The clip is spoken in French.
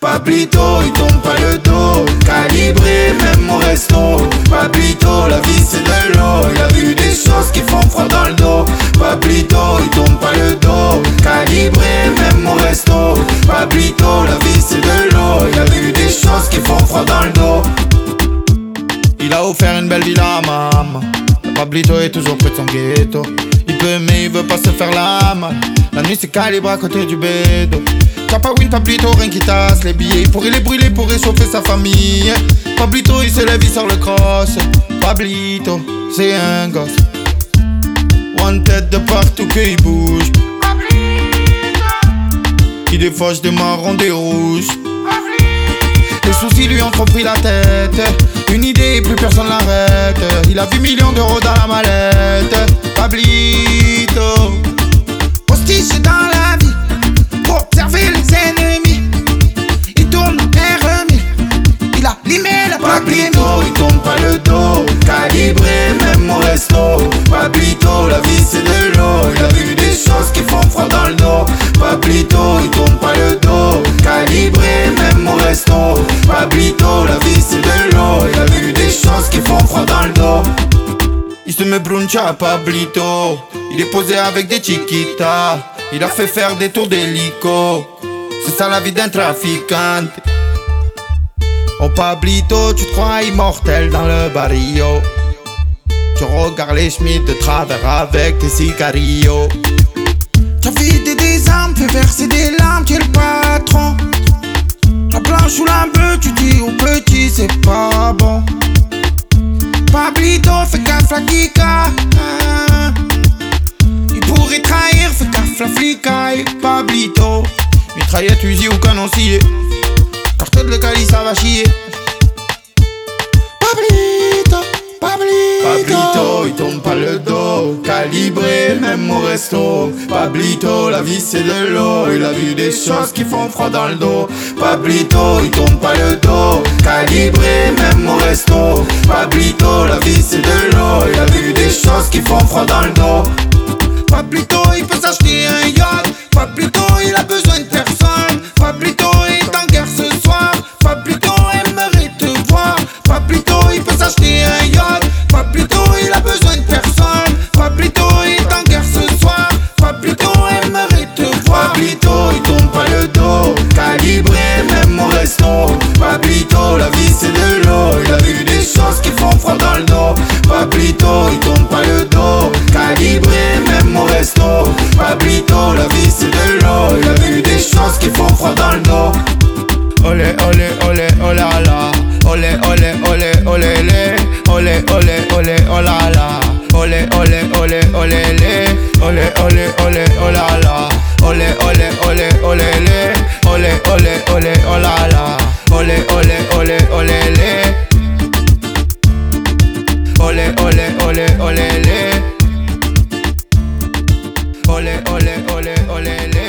Pablito, il tourne pas le dos. Calibré, même mon resto. Pablito, la vie c'est de l'eau. Il a vu des choses qui font froid dans le dos. Pablito, il tourne pas le dos. Calibré, même mon resto. Pablito, la vie c'est de l'eau. Il a vu des choses qui font froid dans le dos. Il a offert une belle villa à ma maman. Pablito est toujours près de son ghetto. Il peut mais il veut pas se faire la malle. La nuit c'est calibre à côté du bédo. Papa win Pablito, rien qui tasse les billets. Il pourrait les brûler pour réchauffer sa famille. Pablito il se lève, il sort le cross. Pablito, c'est un gosse. One tête de partout qu'il bouge. Il défauche des marrons, des rouges. Les soucis lui ont trop pris la tête. Une idée et plus personne l'arrête. Il a vu millions d'euros dans la mallette. Pablito, postiche dans la vie pour observer les ennemis. Il tourne R1000. Il a limé la Pablito, il tourne pas le dos. Calibré, même mon resto. Pablito, la vie c'est de l'eau. Il a vu des choses qui font froid dans le dos. Pablito, il tourne pas le dos. Calibré, même mon resto. Pablito, la vie c'est de l'eau. Il a vu des choses qui font froid dans le dos. Il se met bruncha Pablito. Il est posé avec des chiquitas. Il a fait faire des tours d'hélico. C'est ça la vie d'un trafiquant. Oh Pablito, tu te crois immortel dans le barrio. Tu regardes les Schmitt de travers avec tes cigarillos. Tu as vidé des armes, fait verser des larmes, tu es le patron. La blanche ou la bleue, tu dis au petit c'est pas bon. Pablito, fais gaffe la kika. Il pourrait trahir, fais gaffe la flicaille. Pablito, mitraillette, fusil ou canon scié. Cartel de Cali, ça va chier. Pablito, Pablito, il tourne pas le dos. Calibré, même mon resto. Pablito, la vie c'est de l'eau. Il a vu des choses qui font froid dans le dos. Pablito, il tourne pas le dos. Calibré, même mon resto. Pablito, la vie c'est de l'eau. Il a vu des choses qui font froid dans le dos. Pablito, il peut s'acheter un yacht. Pablito, il a besoin de personne. Pablito est en guerre ce soir. Pablito aimerait te voir. Pablito, il peut s'acheter un yacht. Pablito, il a besoin de personne. Pablito est en guerre ce soir. Pablito aimerait te voir. Pablito, il tourne pas le dos. Calibré, même mon resto. Pablito, la vie c'est de l'eau. Il a vu des choses qui font froid dans le dos. Pablito, il tourne pas le dos. Calibré, même mon resto. Pablito, la vie c'est de l'eau. Il a vu des choses qui font froid dans le dos. Olé, olé, olé, oh la la. Olé, olé, olé, olé, lé. Olé, olé, olé, oh la la. Olé, olé, olé, olé, lé. Olé, olé, olé, oh la la. Olé, olé, olé, olé, lé. Olé, olé, olé, oh la la. Olé, olé, olé, olé, lé. Olé, olé, olé, olé, lé. Olé, olé, olé, olé, lé.